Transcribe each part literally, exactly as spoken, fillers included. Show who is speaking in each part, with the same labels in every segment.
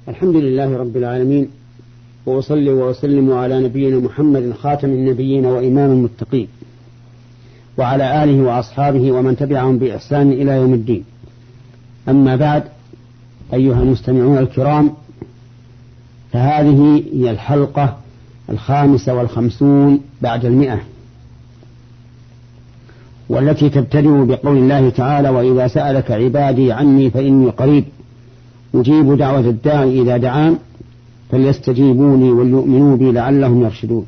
Speaker 1: الحمد لله رب العالمين، وأصلي وأسلم على نبينا محمد خاتم النبيين وإمام المتقين، وعلى آله وأصحابه ومن تبعهم بإحسان إلى يوم الدين. أما بعد، أيها المستمعون الكرام، فهذه هي الحلقة الخامسة والخمسون بعد المئة، والتي تبتدئ بقول الله تعالى: وإذا سألك عبادي عني فإني قريب أجيب دعوة الداعي إذا دعان فليستجيبوني وليؤمنوا بي لعلهم يرشدون.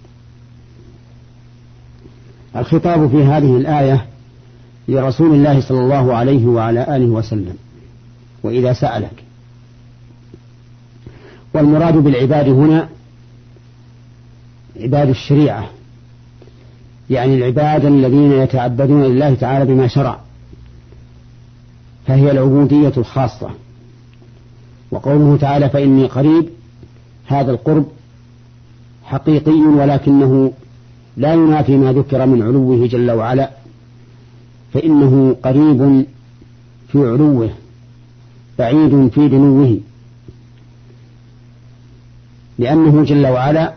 Speaker 1: الخطاب في هذه الآية لرسول الله صلى الله عليه وعلى آله وسلم: وإذا سألك. والمراد بالعباد هنا عباد الشريعة، يعني العباد الذين يتعبدون لله تعالى بما شرع، فهي العبودية الخاصة. وقوله تعالى فإني قريب، هذا القرب حقيقي، ولكنه لا ينافي ما ذكر من علوه جل وعلا، فإنه قريب في علوه بعيد في دنوه، لأنه جل وعلا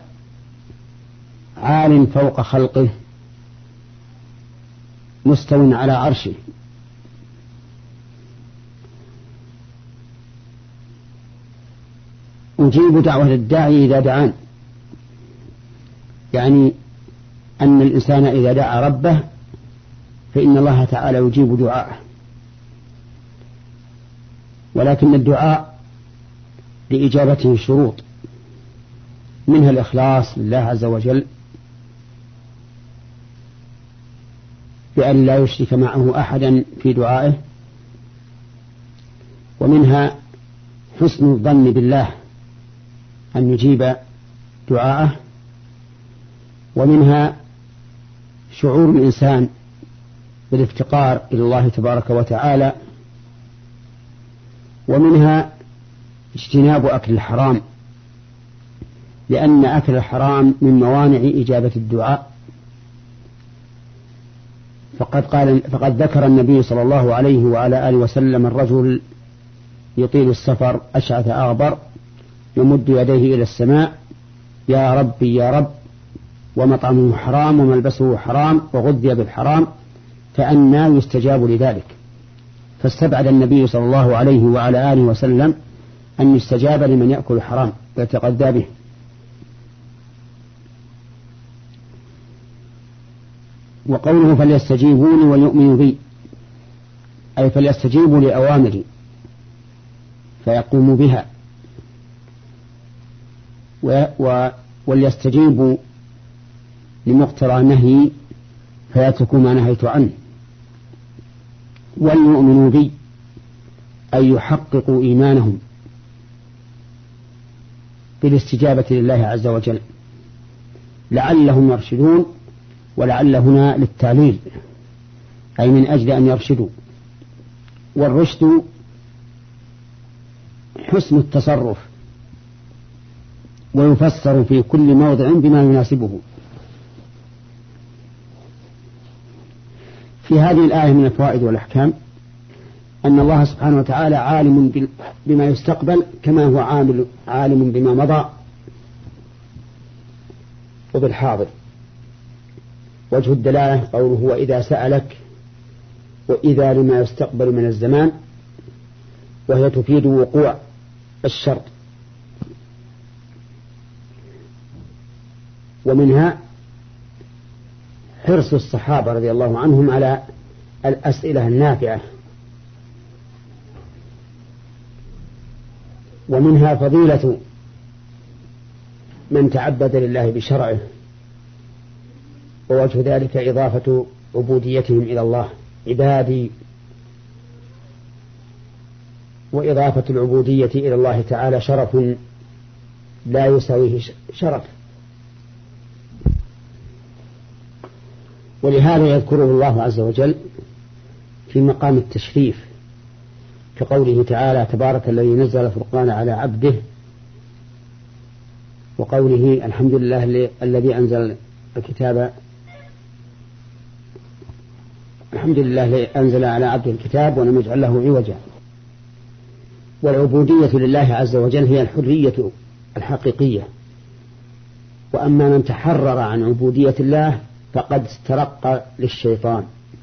Speaker 1: عال فوق خلقه مستو على عرشه. أجيب دعوة الداعي إذا دعان، يعني أن الإنسان إذا دعا ربه فإن الله تعالى يجيب دعاءه، ولكن الدعاء لإجابته شروط، منها الإخلاص لله عز وجل بأن لا يشرك معه أحدا في دعائه، ومنها حسن الظن بالله أن يجيب دعاءه، ومنها شعور الإنسان بالافتقار إلى الله تبارك وتعالى، ومنها اجتناب أكل الحرام، لأن أكل الحرام من موانع إجابة الدعاء. فقد قال فقد ذكر النبي صلى الله عليه وعلى آله وسلم الرجل يطيل السفر أشعث أغبر يمد يديه إلى السماء: يا ربي يا رب، ومطعمه حرام وملبسه حرام وغذي بالحرام، فأنى يستجاب لذلك؟ فاستبعد النبي صلى الله عليه وعلى آله وسلم أن يستجاب لمن يأكل حرام ويتغذى به. وقوله فليستجيبوني وليؤمنوا بي، أي فليستجيبوا لأوامري فيقوموا بها، وليستجيبوا لمقتضى النهي فيتركوا ما نهيت عنه، وليؤمنوا بي أي يحققوا إيمانهم بالاستجابة لله عز وجل لعلهم يرشدون. ولعل هنا للتعليل، أي من أجل أن يرشدوا. والرشد حسن التصرف، ويفسر في كل موضع بما يناسبه. في هذه الآية من الفوائد والأحكام أن الله سبحانه وتعالى عالم بما يستقبل كما هو عالم بما مضى وبالحاضر. وجه الدلالة قوله وإذا سألك، وإذا لما يستقبل من الزمان، وهي تفيد وقوع الشرط. ومنها حرص الصحابة رضي الله عنهم على الأسئلة النافعة. ومنها فضيلة من تعبد لله بشرعه، ووجه ذلك إضافة عبوديتهم إلى الله عبادي، وإضافة العبودية إلى الله تعالى شرف لا يساويه شرف، ولهذا يذكره الله عز وجل في مقام التشريف، كقوله تعالى: تبارك الذي نزل الفرقان على عبده، وقوله: الحمد لله الذي أنزل الكتاب الحمد لله أنزل على عبده الكتاب ولم يجعل له عوجا. والعبودية لله عز وجل هي الحرية الحقيقية، وأما من تحرر عن عبودية الله فقد استرق للشيطان.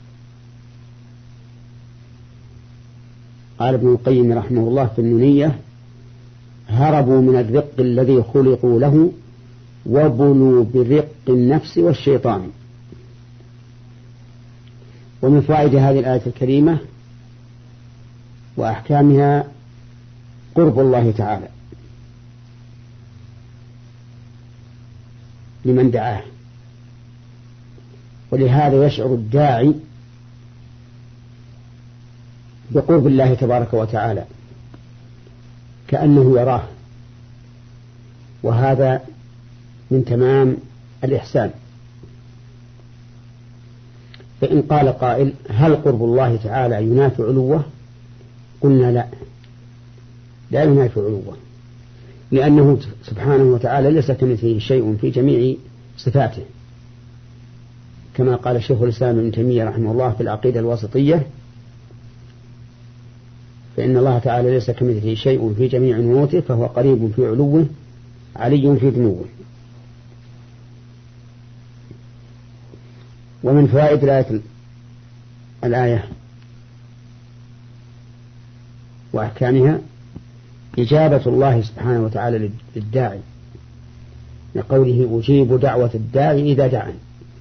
Speaker 1: قال ابن القيم رحمه الله في النونية: هربوا من الرق الذي خلقوا له وبلوا برق النفس والشيطان. ومن فوائد هذه الآية الكريمة وأحكامها قرب الله تعالى لمن دعاه، ولهذا يشعر الداعي بقرب الله تبارك وتعالى كأنه يراه، وهذا من تمام الإحسان. فإن قال قائل: هل قرب الله تعالى ينافي علوه؟ قلنا لا، لا ينافي علوه، لأنه سبحانه وتعالى ليس كمثله شيء في جميع صفاته، كما قال شيخ الإسلام ابن تيمية رحمه الله في العقيدة الواسطية: فإن الله تعالى ليس كمثله شيء في جميع نعوته فهو قريب في علوه علي في دنوه. ومن فوائد الآية, الآية وأحكامها إجابة الله سبحانه وتعالى للداعي، لقوله: أجيب دعوة الداعي إذا دعان.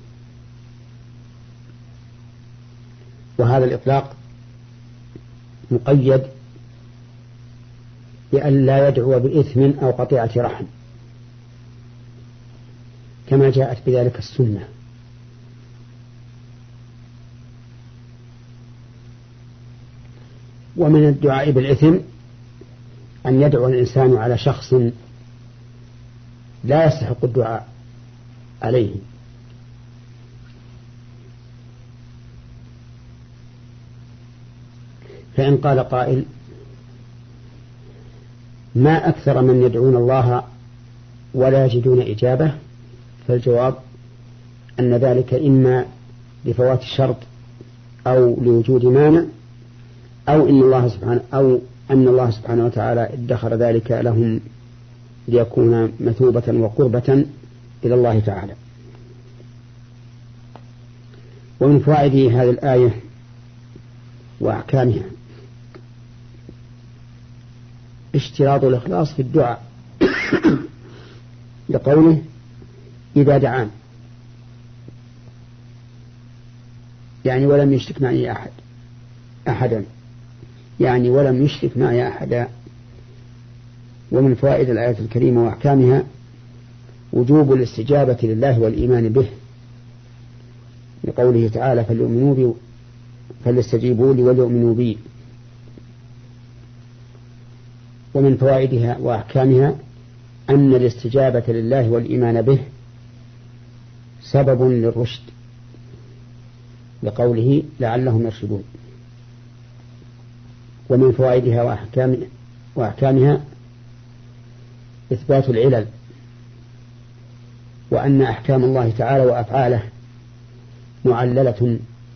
Speaker 1: وهذا الإطلاق مقيد بأن لا يدعو بإثم أو قطيعة رحم، كما جاءت بذلك السنة. ومن الدعاء بالإثم أن يدعو الإنسان على شخص لا يستحق الدعاء عليه، فإن قال قائل: ما أكثر من يدعون الله ولا يجدون إجابة؟ فالجواب أن ذلك إما لفوات الشرط أو لوجود مانع، أو إن الله سبحانه أو أن الله سبحانه وتعالى ادخر ذلك لهم ليكون مثوبة وقربة إلى الله تعالى. ومن فوائد هذه الآية وأحكامها اشتراط الإخلاص في الدعاء لقوله: إذا دعان، يعني ولم يشرك معي أحد أحدا يعني ولم يشرك معي أحدا. ومن فوائد الآية الكريمة وأحكامها وجوب الاستجابة لله والإيمان به، لقوله تعالى: فليؤمنوا بي فليستجيبوا لي وليؤمنوا بي. ومن فوائدها وأحكامها أن الاستجابة لله والإيمان به سبب للرشد، لقوله: لعلهم يرشدون. ومن فوائدها وأحكامها, وأحكامها إثبات العلل، وأن أحكام الله تعالى وأفعاله معللة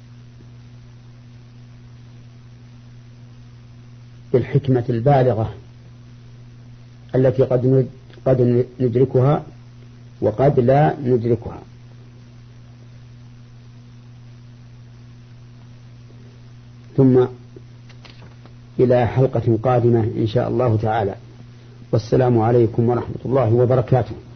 Speaker 1: بالحكمة البالغة التي قد قد ندركها وقد لا ندركها. ثم إلى حلقة قادمة إن شاء الله تعالى، والسلام عليكم ورحمة الله وبركاته.